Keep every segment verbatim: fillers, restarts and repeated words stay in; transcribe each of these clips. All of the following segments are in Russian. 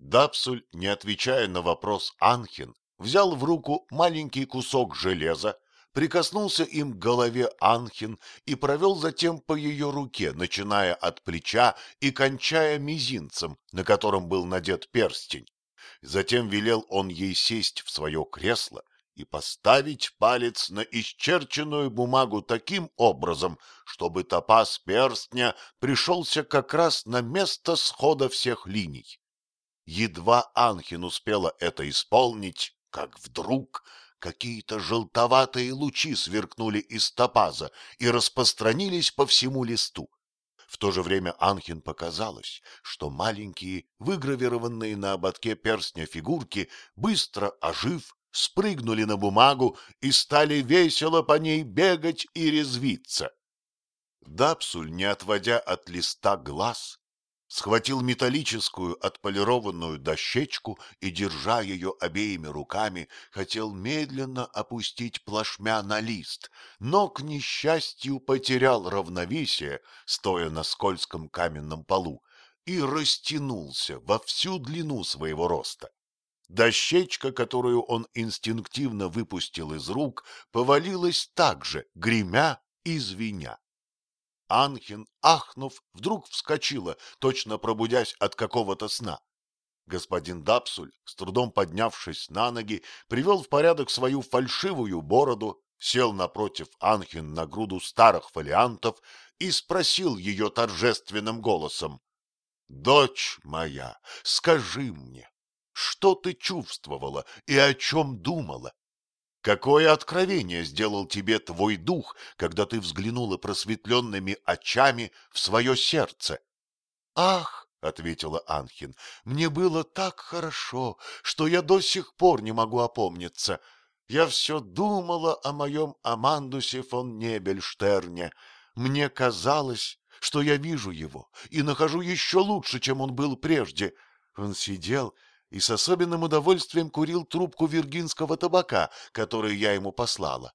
Дапсуль, не отвечая на вопрос Анхин, взял в руку маленький кусок железа, прикоснулся им к голове Анхин и провел затем по ее руке, начиная от плеча и кончая мизинцем, на котором был надет перстень. Затем велел он ей сесть в свое кресло и поставить палец на исчерченную бумагу таким образом, чтобы топаз перстня пришелся как раз на место схода всех линий. Едва Анхин успела это исполнить, как вдруг какие-то желтоватые лучи сверкнули из топаза и распространились по всему листу. В то же время Анхин показалось, что маленькие, выгравированные на ободке перстня фигурки, быстро ожив, спрыгнули на бумагу и стали весело по ней бегать и резвиться. Дапсуль, не отводя от листа глаз, схватил металлическую отполированную дощечку и, держа ее обеими руками, хотел медленно опустить плашмя на лист, но, к несчастью, потерял равновесие, стоя на скользком каменном полу, и растянулся во всю длину своего роста. Дощечка, которую он инстинктивно выпустил из рук, повалилась также, гремя и звеня. Анхин, ахнув, вдруг вскочила, точно пробудясь от какого-то сна. Господин Дапсуль, с трудом поднявшись на ноги, привел в порядок свою фальшивую бороду, сел напротив Анхин на груду старых фолиантов и спросил ее торжественным голосом: «Дочь моя, скажи мне, что ты чувствовала и о чем думала? Какое откровение сделал тебе твой дух, когда ты взглянула просветленными очами в свое сердце?» «Ах!» — ответила Анхин, — «мне было так хорошо, что я до сих пор не могу опомниться. Я все думала о моем Амандусе фон Небельштерне. Мне казалось, что я вижу его и нахожу еще лучше, чем он был прежде. Он сидел и с особенным удовольствием курил трубку виргинского табака, который я ему послала.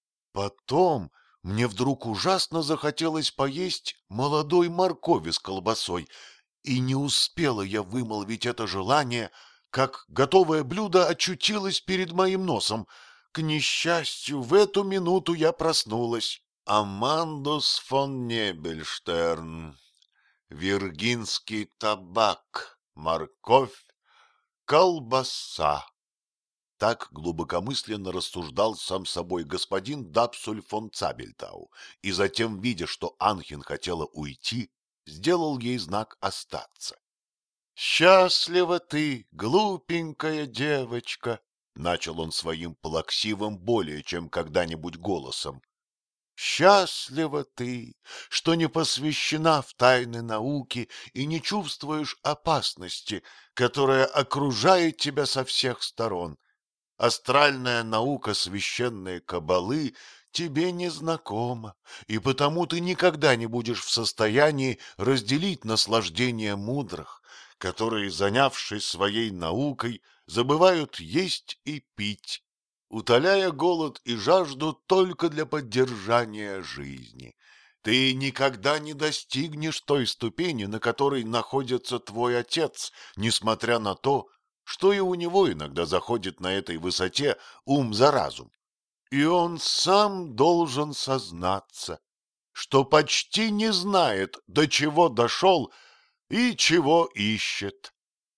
Потом мне вдруг ужасно захотелось поесть молодой моркови с колбасой, и не успела я вымолвить это желание, как готовое блюдо очутилось перед моим носом. К несчастью, в эту минуту я проснулась. Амандус фон Небельштерн, виргинский табак, морковь, колбаса. Так глубокомысленно рассуждал сам собой господин Дапсуль фон Цабельтау, и затем, видя, что Анхин хотела уйти, сделал ей знак остаться. «Счастлива ты, глупенькая девочка!» — начал он своим плаксивым более чем когда-нибудь голосом. «Счастлива ты, что не посвящена в тайны науки и не чувствуешь опасности, которая окружает тебя со всех сторон. Астральная наука священной каббалы тебе не знакома, и потому ты никогда не будешь в состоянии разделить наслаждение мудрых, которые, занявшись своей наукой, забывают есть и пить, утоляя голод и жажду только для поддержания жизни. Ты никогда не достигнешь той ступени, на которой находится твой отец, несмотря на то, что и у него иногда заходит на этой высоте ум за разум. И он сам должен сознаться, что почти не знает, до чего дошел и чего ищет.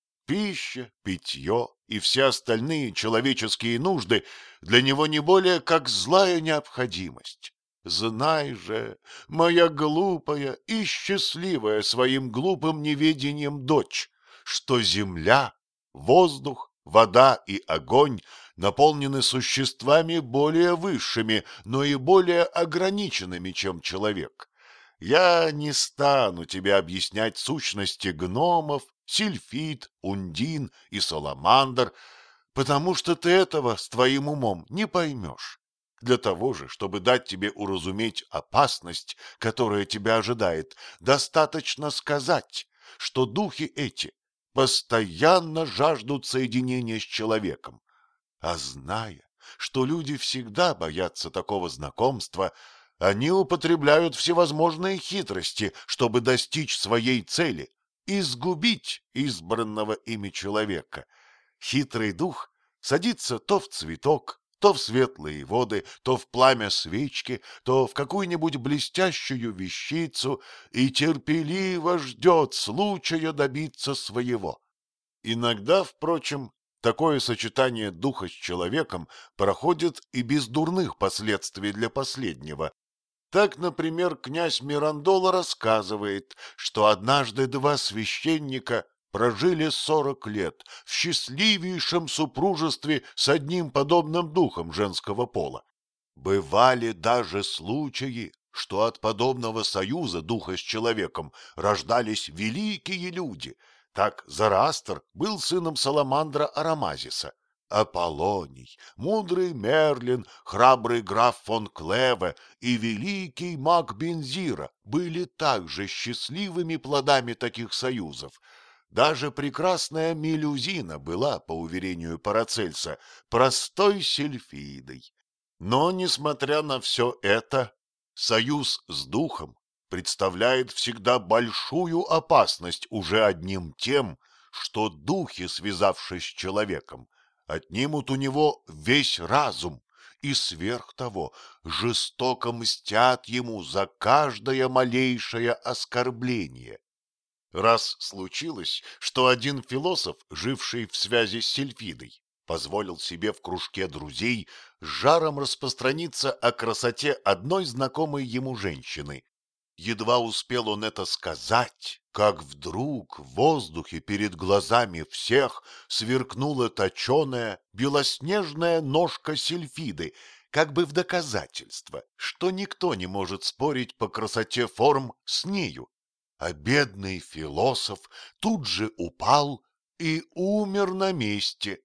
Пища, питье и все остальные человеческие нужды для него не более как злая необходимость. Знай же, моя глупая и счастливая своим глупым неведением дочь, что земля, воздух, вода и огонь наполнены существами более высшими, но и более ограниченными, чем человек. Я не стану тебе объяснять сущности гномов, сильфид, ундин и саламандр, потому что ты этого с твоим умом не поймешь. Для того же, чтобы дать тебе уразуметь опасность, которая тебя ожидает, достаточно сказать, что духи эти постоянно жаждут соединения с человеком. А зная, что люди всегда боятся такого знакомства, они употребляют всевозможные хитрости, чтобы достичь своей цели, изгубить избранного ими человека. Хитрый дух садится то в цветок, то в светлые воды, то в пламя свечки, то в какую-нибудь блестящую вещицу и терпеливо ждет случая добиться своего. Иногда, впрочем, такое сочетание духа с человеком проходит и без дурных последствий для последнего. Так, например, князь Мирандола рассказывает, что однажды два священника прожили сорок лет в счастливейшем супружестве с одним подобным духом женского пола. Бывали даже случаи, что от подобного союза духа с человеком рождались великие люди. Так Зороастр был сыном Саламандра Арамазиса. Аполлоний, мудрый Мерлин, храбрый граф фон Клеве и великий маг Бензира были также счастливыми плодами таких союзов. Даже прекрасная Мелюзина была, по уверению Парацельса, простой сильфидой. Но, несмотря на все это, союз с духом представляет всегда большую опасность уже одним тем, что духи, связавшись с человеком, отнимут у него весь разум и сверх того жестоко мстят ему за каждое малейшее оскорбление. Раз случилось, что один философ, живший в связи с Сильфидой, позволил себе в кружке друзей с жаром распространиться о красоте одной знакомой ему женщины. Едва успел он это сказать, как вдруг в воздухе перед глазами всех сверкнула точеная белоснежная ножка Сильфиды, как бы в доказательство, что никто не может спорить по красоте форм с нею. А бедный философ тут же упал и умер на месте.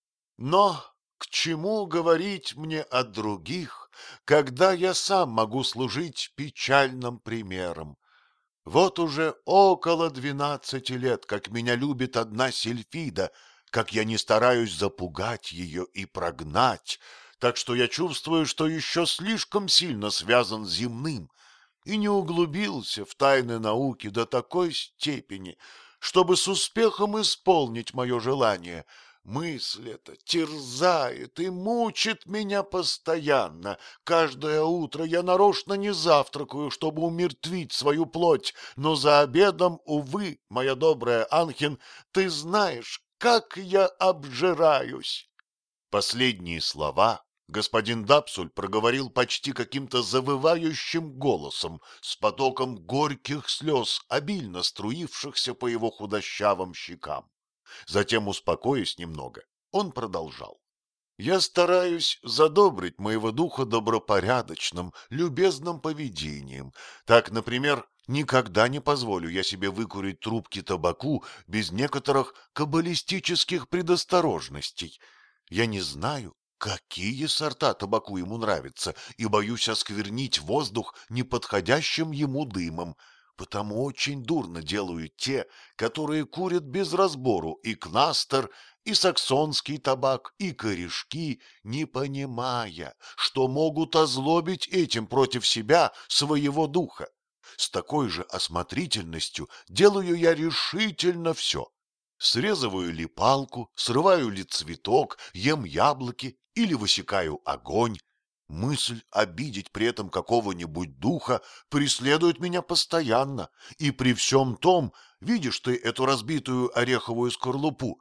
Но к чему говорить мне о других, когда я сам могу служить печальным примером? Вот уже около двенадцати лет, как меня любит одна Сильфида, как я не стараюсь запугать ее и прогнать, так что я чувствую, что еще слишком сильно связан с земным, и не углубился в тайны науки до такой степени, чтобы с успехом исполнить мое желание. Мысль эта терзает и мучит меня постоянно. Каждое утро я нарочно не завтракаю, чтобы умертвить свою плоть, но за обедом, увы, моя добрая Анхин, ты знаешь, как я обжираюсь. Последние слова господин Дапсуль проговорил почти каким-то завывающим голосом, с потоком горьких слез, обильно струившихся по его худощавым щекам. Затем, успокоясь немного, он продолжал. «Я стараюсь задобрить моего духа добропорядочным, любезным поведением. Так, например, никогда не позволю я себе выкурить трубки табаку без некоторых каббалистических предосторожностей. Я не знаю, какие сорта табаку ему нравятся, и боюсь осквернить воздух неподходящим ему дымом. Потому очень дурно делают те, которые курят без разбору и кнастер, и саксонский табак, и корешки, не понимая, что могут озлобить этим против себя своего духа. С такой же осмотрительностью делаю я решительно все. Срезываю ли палку, срываю ли цветок, ем яблоки или высекаю огонь. Мысль обидеть при этом какого-нибудь духа преследует меня постоянно, и при всем том, видишь ты эту разбитую ореховую скорлупу,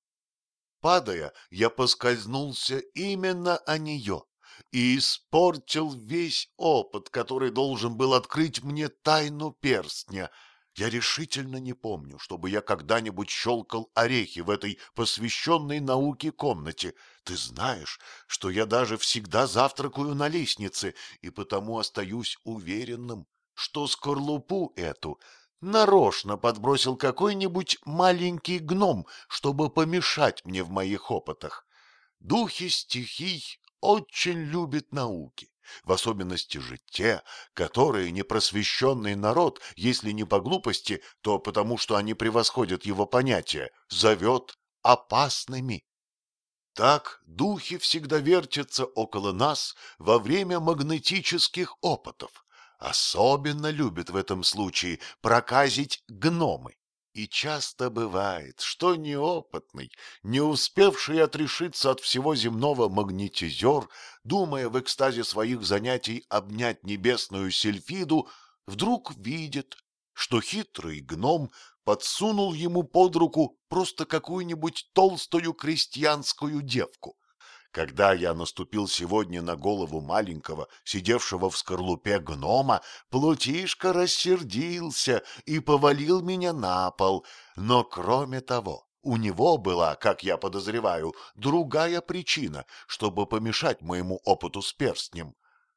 падая, я поскользнулся именно о нее и испортил весь опыт, который должен был открыть мне тайну перстня. Я решительно не помню, чтобы я когда-нибудь щелкал орехи в этой посвященной науке комнате. Ты знаешь, что я даже всегда завтракаю на лестнице, и потому остаюсь уверенным, что скорлупу эту нарочно подбросил какой-нибудь маленький гном, чтобы помешать мне в моих опытах. Духи стихий очень любят науки, в особенности же те, которые непросвещенный народ, если не по глупости, то потому, что они превосходят его понятия, зовет опасными. Так духи всегда вертятся около нас во время магнетических опытов. Особенно любят в этом случае проказить гномы. И часто бывает, что неопытный, не успевший отрешиться от всего земного магнетизер, думая в экстазе своих занятий обнять небесную сильфиду, вдруг видит, что хитрый гном подсунул ему под руку просто какую-нибудь толстую крестьянскую девку. Когда я наступил сегодня на голову маленького, сидевшего в скорлупе гнома, Плутишка рассердился и повалил меня на пол. Но кроме того, у него была, как я подозреваю, другая причина, чтобы помешать моему опыту с перстнем.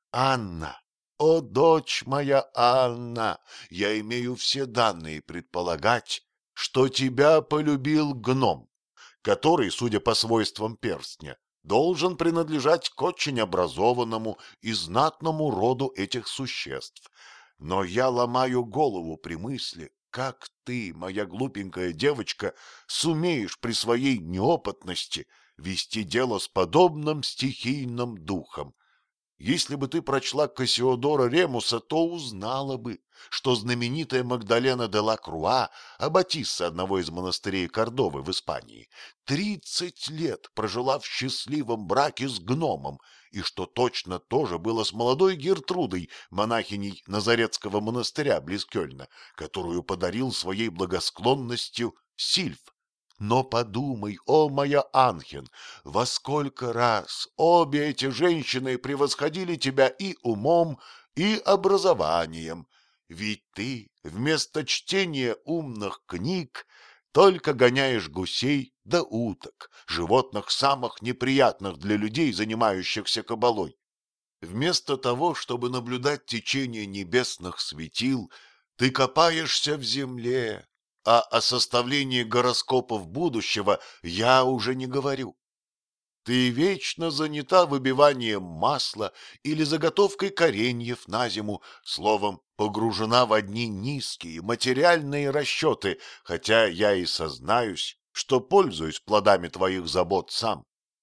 Анна, о, дочь моя Анна, я имею все данные предполагать, что тебя полюбил гном, который, судя по свойствам перстня, должен принадлежать к очень образованному и знатному роду этих существ. Но я ломаю голову при мысли, как ты, моя глупенькая девочка, сумеешь при своей неопытности вести дело с подобным стихийным духом. Если бы ты прочла Кассиодора Ремуса, то узнала бы, что знаменитая Магдалена де ла Круа, аббатисса одного из монастырей Кордовы в Испании, тридцать лет прожила в счастливом браке с гномом, и что точно то же было с молодой Гертрудой, монахиней Назаретского монастыря близ Кёльна, которую подарил своей благосклонностью Сильф. Но подумай, о моя Анхен, во сколько раз обе эти женщины превосходили тебя и умом, и образованием. Ведь ты вместо чтения умных книг только гоняешь гусей да уток, животных самых неприятных для людей, занимающихся кабалой. Вместо того, чтобы наблюдать течение небесных светил, ты копаешься в земле, а о составлении гороскопов будущего я уже не говорю. Ты вечно занята выбиванием масла или заготовкой кореньев на зиму, словом, погружена в одни низкие материальные расчеты, хотя я и сознаюсь, что пользуюсь плодами твоих забот сам.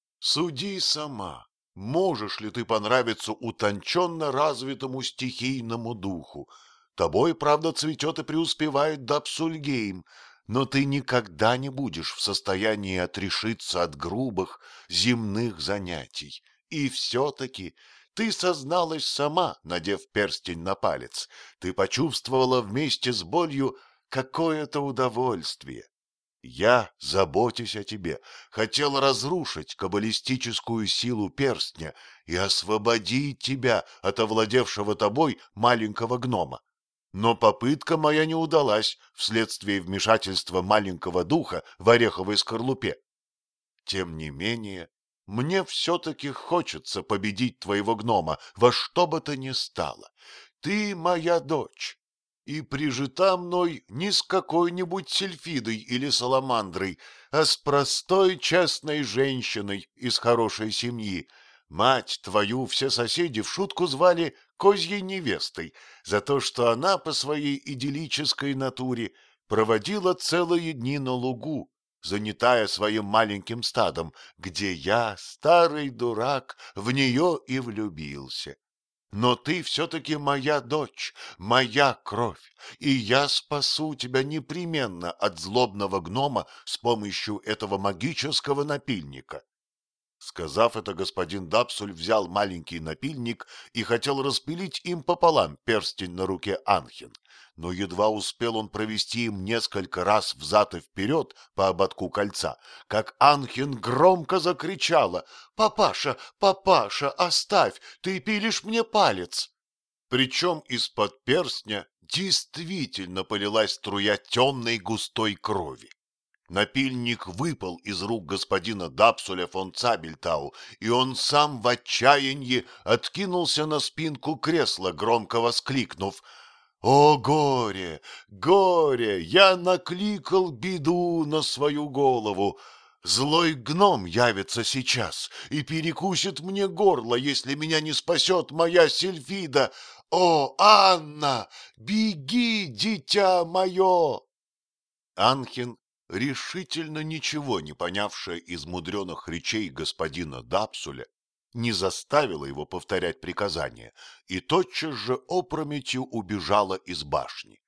Суди сама, можешь ли ты понравиться утонченно развитому стихийному духу. Тобой, правда, цветет и преуспевает Дапсульгейм, но ты никогда не будешь в состоянии отрешиться от грубых земных занятий. И все-таки ты созналась сама, надев перстень на палец. Ты почувствовала вместе с болью какое-то удовольствие. Я, заботясь о тебе, хотел разрушить каббалистическую силу перстня и освободить тебя от овладевшего тобой маленького гнома. Но попытка моя не удалась вследствие вмешательства маленького духа в ореховой скорлупе. Тем не менее, мне все-таки хочется победить твоего гнома во что бы то ни стало. Ты моя дочь, и прижита мной не с какой-нибудь сильфидой или саламандрой, а с простой честной женщиной из хорошей семьи. Мать твою все соседи в шутку звали козьей невестой за то, что она по своей идиллической натуре проводила целые дни на лугу, занятая своим маленьким стадом, где я, старый дурак, в нее и влюбился. Но ты все-таки моя дочь, моя кровь, и я спасу тебя непременно от злобного гнома с помощью этого магического напильника. Сказав это, господин Дапсуль взял маленький напильник и хотел распилить им пополам перстень на руке Анхен, но едва успел он провести им несколько раз взад и вперед по ободку кольца, как Анхен громко закричала: «Папаша, папаша, оставь, ты пилишь мне палец!» Причем из-под перстня действительно полилась струя темной густой крови. Напильник выпал из рук господина Дапсуля фон Цабельтау, и он сам в отчаянии откинулся на спинку кресла, громко воскликнув: «О, горе, горе! Я накликал беду на свою голову! Злой гном явится сейчас и перекусит мне горло, если меня не спасет моя Сильфида! О, Анна, беги, дитя мое!» Анхен, решительно ничего не понявшая из мудреных речей господина Дапсуля, не заставила его повторять приказания и тотчас же опрометью убежала из башни.